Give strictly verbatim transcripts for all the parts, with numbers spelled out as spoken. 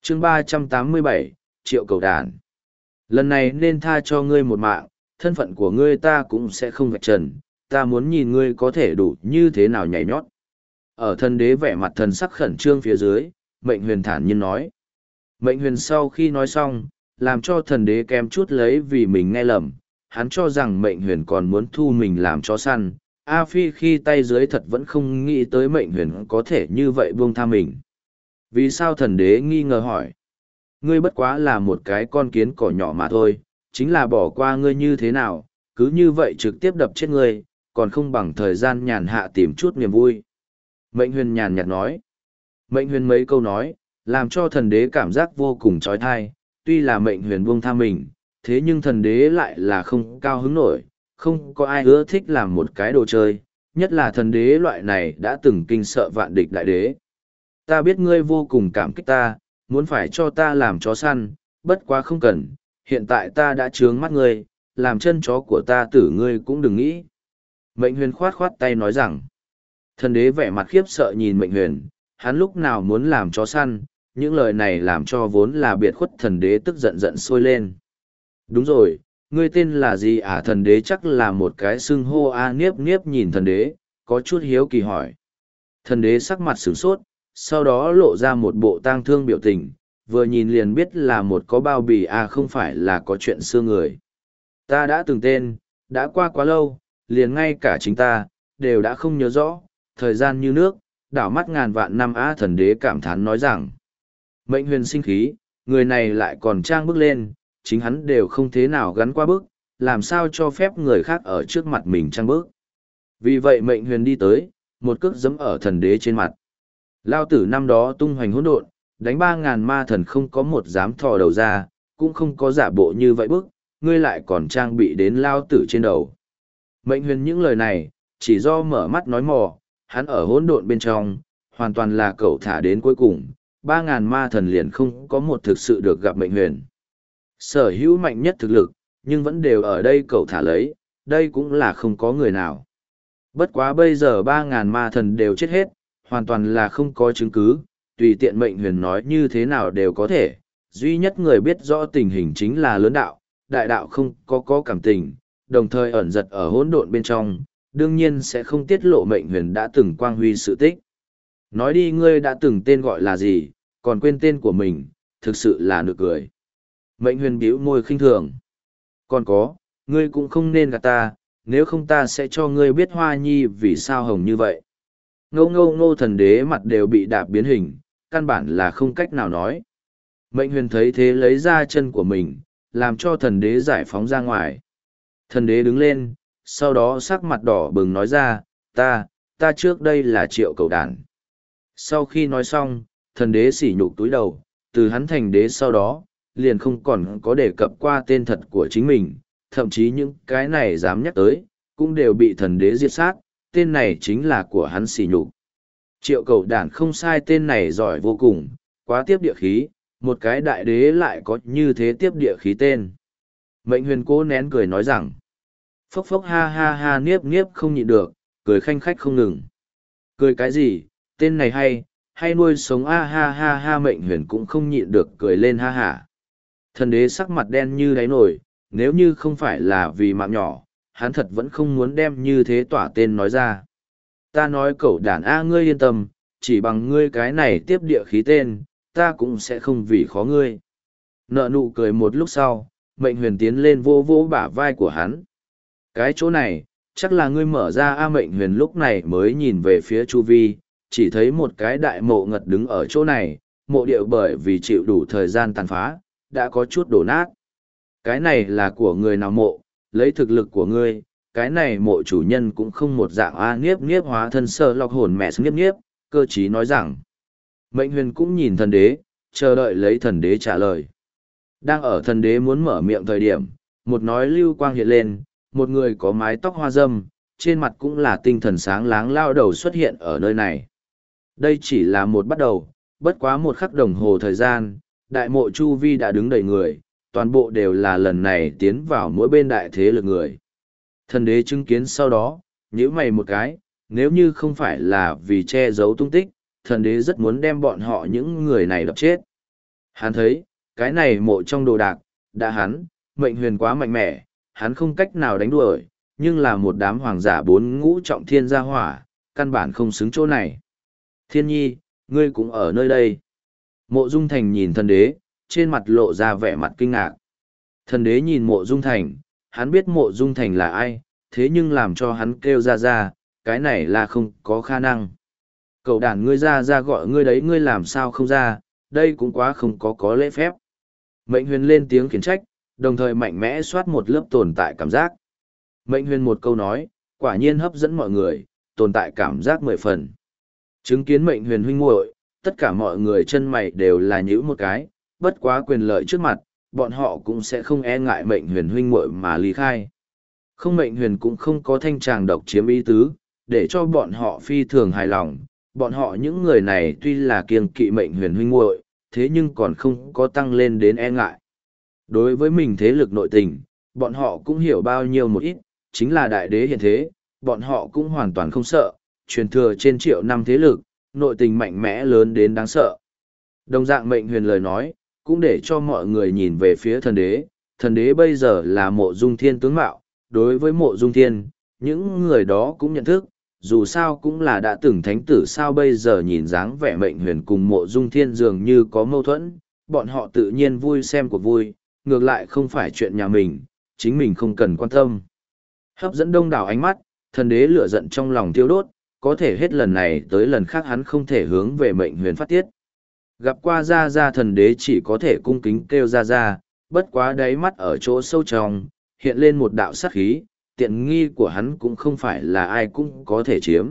chương ba trăm tám mươi bảy, triệu cầu đàn. Lần này nên tha cho ngươi một mạng, thân phận của ngươi ta cũng sẽ không vạch trần, ta muốn nhìn ngươi có thể đủ như thế nào nhảy nhót. Ở thần đế vẻ mặt thần sắc khẩn trương phía dưới, mệnh huyền thản nhiên nói. Mệnh huyền sau khi nói xong, làm cho thần đế kém chút lấy vì mình nghe lầm, hắn cho rằng mệnh huyền còn muốn thu mình làm chó săn. A Phi khi tay dưới thật vẫn không nghĩ tới mệnh huyền có thể như vậy buông tha mình. Vì sao thần đế nghi ngờ hỏi? Ngươi bất quá là một cái con kiến cỏ nhỏ mà thôi, chính là bỏ qua ngươi như thế nào, cứ như vậy trực tiếp đập chết ngươi, còn không bằng thời gian nhàn hạ tìm chút niềm vui. Mệnh huyền nhàn nhạt nói. Mệnh huyền mấy câu nói, làm cho thần đế cảm giác vô cùng trói thai, tuy là mệnh huyền buông tha mình, thế nhưng thần đế lại là không cao hứng nổi, không có ai ưa thích làm một cái đồ chơi, nhất là thần đế loại này đã từng kinh sợ vạn địch đại đế. Ta biết ngươi vô cùng cảm kích ta, muốn phải cho ta làm chó săn, bất quá không cần, hiện tại ta đã trướng mắt ngươi, làm chân chó của ta tử ngươi cũng đừng nghĩ. Mệnh huyền khoát khoát tay nói rằng, thần đế vẻ mặt khiếp sợ nhìn mệnh huyền, hắn lúc nào muốn làm chó săn, những lời này làm cho vốn là biệt khuất thần đế tức giận giận sôi lên. Đúng rồi, ngươi tên là gì à? Thần đế chắc là một cái xưng hô a niếp niếp nhìn thần đế, có chút hiếu kỳ hỏi. Thần đế sắc mặt sửng sốt, sau đó lộ ra một bộ tang thương biểu tình, vừa nhìn liền biết là một có bao bì à không phải là có chuyện xưa người. Ta đã từng tên, đã qua quá lâu, liền ngay cả chính ta, đều đã không nhớ rõ, thời gian như nước, đảo mắt ngàn vạn năm á. Thần đế cảm thán nói rằng, mệnh huyền sinh khí, người này lại còn trang bước lên, chính hắn đều không thế nào gắn qua bước, làm sao cho phép người khác ở trước mặt mình trang bước. Vì vậy mệnh huyền đi tới, một cước giẫm ở thần đế trên mặt. Lao tử năm đó tung hoành hỗn độn, đánh ba ngàn ma thần không có một dám thò đầu ra, cũng không có giả bộ như vậy bức, ngươi lại còn trang bị đến lao tử trên đầu. Mệnh huyền những lời này, chỉ do mở mắt nói mò, hắn ở hỗn độn bên trong, hoàn toàn là cậu thả đến cuối cùng, ba ngàn ma thần liền không có một thực sự được gặp mệnh huyền. Sở hữu mạnh nhất thực lực, nhưng vẫn đều ở đây cậu thả lấy, đây cũng là không có người nào. Bất quá bây giờ ba ngàn ma thần đều chết hết, hoàn toàn là không có chứng cứ, tùy tiện mệnh huyền nói như thế nào đều có thể. Duy nhất người biết rõ tình hình chính là lớn đạo, đại đạo không có có cảm tình, đồng thời ẩn giật ở hỗn độn bên trong, đương nhiên sẽ không tiết lộ mệnh huyền đã từng quang huy sự tích. Nói đi ngươi đã từng tên gọi là gì, còn quên tên của mình, thực sự là nực cười. Mệnh huyền bĩu môi khinh thường. Còn có, ngươi cũng không nên gạt ta, nếu không ta sẽ cho ngươi biết Hoa Nhi vì sao hồng như vậy. Ngô ngô ngô thần đế mặt đều bị đạp biến hình, căn bản là không cách nào nói. Mệnh huyền thấy thế lấy ra chân của mình, làm cho thần đế giải phóng ra ngoài. Thần đế đứng lên, sau đó sắc mặt đỏ bừng nói ra, ta, ta trước đây là triệu cầu đàn. Sau khi nói xong, thần đế sỉ nhục túi đầu, từ hắn thành đế sau đó, liền không còn có đề cập qua tên thật của chính mình, thậm chí những cái này dám nhắc tới, cũng đều bị thần đế diệt sát, tên này chính là của hắn sỉ nhục. Triệu cầu đản không sai, tên này giỏi vô cùng, quá tiếp địa khí, một cái đại đế lại có như thế tiếp địa khí tên. Mệnh huyền cố nén cười nói rằng, phốc phốc ha ha ha niếp niếp không nhịn được, cười khanh khách không ngừng. Cười cái gì, tên này hay, hay nuôi sống a ha ha ha. Mệnh huyền cũng không nhịn được cười lên ha hả. Thần đế sắc mặt đen như đáy nổi, nếu như không phải là vì mạng nhỏ, hắn thật vẫn không muốn đem như thế tỏa tên nói ra. Ta nói cậu đàn A ngươi yên tâm, chỉ bằng ngươi cái này tiếp địa khí tên, ta cũng sẽ không vì khó ngươi. Nợ nụ cười một lúc sau, mệnh huyền tiến lên vô vô bả vai của hắn. Cái chỗ này, chắc là ngươi mở ra A. Mệnh huyền lúc này mới nhìn về phía chu vi, chỉ thấy một cái đại mộ ngật đứng ở chỗ này, mộ điệu bởi vì chịu đủ thời gian tàn phá, đã có chút đổ nát. Cái này là của người nào mộ, lấy thực lực của ngươi, cái này mộ chủ nhân cũng không một dạng A. Niếp niếp hóa thân sơ lọc hồn mẹ niếp niếp, cơ trí nói rằng. Mệnh huyền cũng nhìn thần đế, chờ đợi lấy thần đế trả lời. Đang ở thần đế muốn mở miệng thời điểm, một nói lưu quang hiện lên, một người có mái tóc hoa râm, trên mặt cũng là tinh thần sáng láng lao đầu xuất hiện ở nơi này. Đây chỉ là một bắt đầu, bất quá một khắc đồng hồ thời gian, đại mộ chu vi đã đứng đầy người, toàn bộ đều là lần này tiến vào mỗi bên đại thế lực người. Thần đế chứng kiến sau đó, nhíu mày một cái, nếu như không phải là vì che giấu tung tích, thần đế rất muốn đem bọn họ những người này đập chết. Hắn thấy, cái này mộ trong đồ đạc, đã hắn, mệnh huyền quá mạnh mẽ, hắn không cách nào đánh đuổi, nhưng là một đám hoàng giả bốn ngũ trọng thiên gia hỏa, căn bản không xứng chỗ này. Thiên nhi, ngươi cũng ở nơi đây. Mộ Dung Thành nhìn thần đế, trên mặt lộ ra vẻ mặt kinh ngạc. Thần đế nhìn mộ Dung Thành, hắn biết mộ Dung Thành là ai, thế nhưng làm cho hắn kêu ra ra, cái này là không có khả năng. Cậu đàn ngươi ra ra gọi ngươi đấy, ngươi làm sao không ra, đây cũng quá không có có lễ phép. Mệnh huyền lên tiếng khiển trách, đồng thời mạnh mẽ soát một lớp tồn tại cảm giác. Mệnh huyền một câu nói, quả nhiên hấp dẫn mọi người, tồn tại cảm giác mười phần. Chứng kiến mệnh huyền huynh muội, tất cả mọi người chân mày đều là nhữ một cái, bất quá quyền lợi trước mặt, bọn họ cũng sẽ không e ngại mệnh huyền huynh muội mà ly khai. Không, mệnh huyền cũng không có thanh tràng độc chiếm ý tứ, để cho bọn họ phi thường hài lòng. Bọn họ những người này tuy là kiêng kỵ mệnh huyền huynh muội, thế nhưng còn không có tăng lên đến e ngại. Đối với mình thế lực nội tình, bọn họ cũng hiểu bao nhiêu một ít, chính là đại đế hiện thế, bọn họ cũng hoàn toàn không sợ, truyền thừa trên triệu năm thế lực, nội tình mạnh mẽ lớn đến đáng sợ. Đồng dạng mệnh huyền lời nói, cũng để cho mọi người nhìn về phía thần đế, thần đế bây giờ là mộ dung thiên tướng mạo, đối với mộ dung thiên, những người đó cũng nhận thức, dù sao cũng là đã từng thánh tử, sao bây giờ nhìn dáng vẻ mệnh huyền cùng mộ dung thiên dường như có mâu thuẫn, bọn họ tự nhiên vui xem cuộc vui, ngược lại không phải chuyện nhà mình, chính mình không cần quan tâm. Hấp dẫn đông đảo ánh mắt, thần đế lửa giận trong lòng thiêu đốt, có thể hết lần này tới lần khác hắn không thể hướng về mệnh huyền phát tiết. Gặp qua ra ra, thần đế chỉ có thể cung kính kêu ra ra, bất quá đáy mắt ở chỗ sâu trong, hiện lên một đạo sát khí, tiện nghi của hắn cũng không phải là ai cũng có thể chiếm.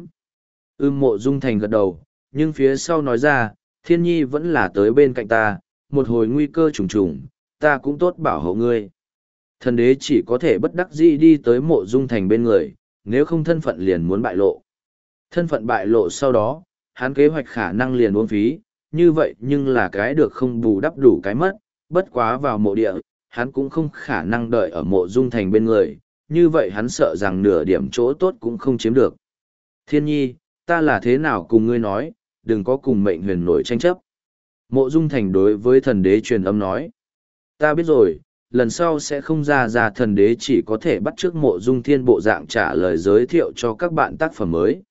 Ưm Mộ Dung Thành gật đầu, nhưng phía sau nói ra, thiên nhi vẫn là tới bên cạnh ta, một hồi nguy cơ trùng trùng, ta cũng tốt bảo hộ ngươi. Thần đế chỉ có thể bất đắc dĩ đi tới Mộ Dung Thành bên người, nếu không thân phận liền muốn bại lộ. Thân phận bại lộ sau đó, hắn kế hoạch khả năng liền uống phí, như vậy nhưng là cái được không bù đắp đủ cái mất, bất quá vào mộ địa, hắn cũng không khả năng đợi ở Mộ Dung Thành bên người, như vậy hắn sợ rằng nửa điểm chỗ tốt cũng không chiếm được. Thiên nhi, ta là thế nào cùng ngươi nói, đừng có cùng mệnh huyền nổi tranh chấp. Mộ Dung Thành đối với thần đế truyền âm nói, ta biết rồi, lần sau sẽ không ra ra, thần đế chỉ có thể bắt chước Mộ Dung Thiên bộ dạng trả lời giới thiệu cho các bạn tác phẩm mới.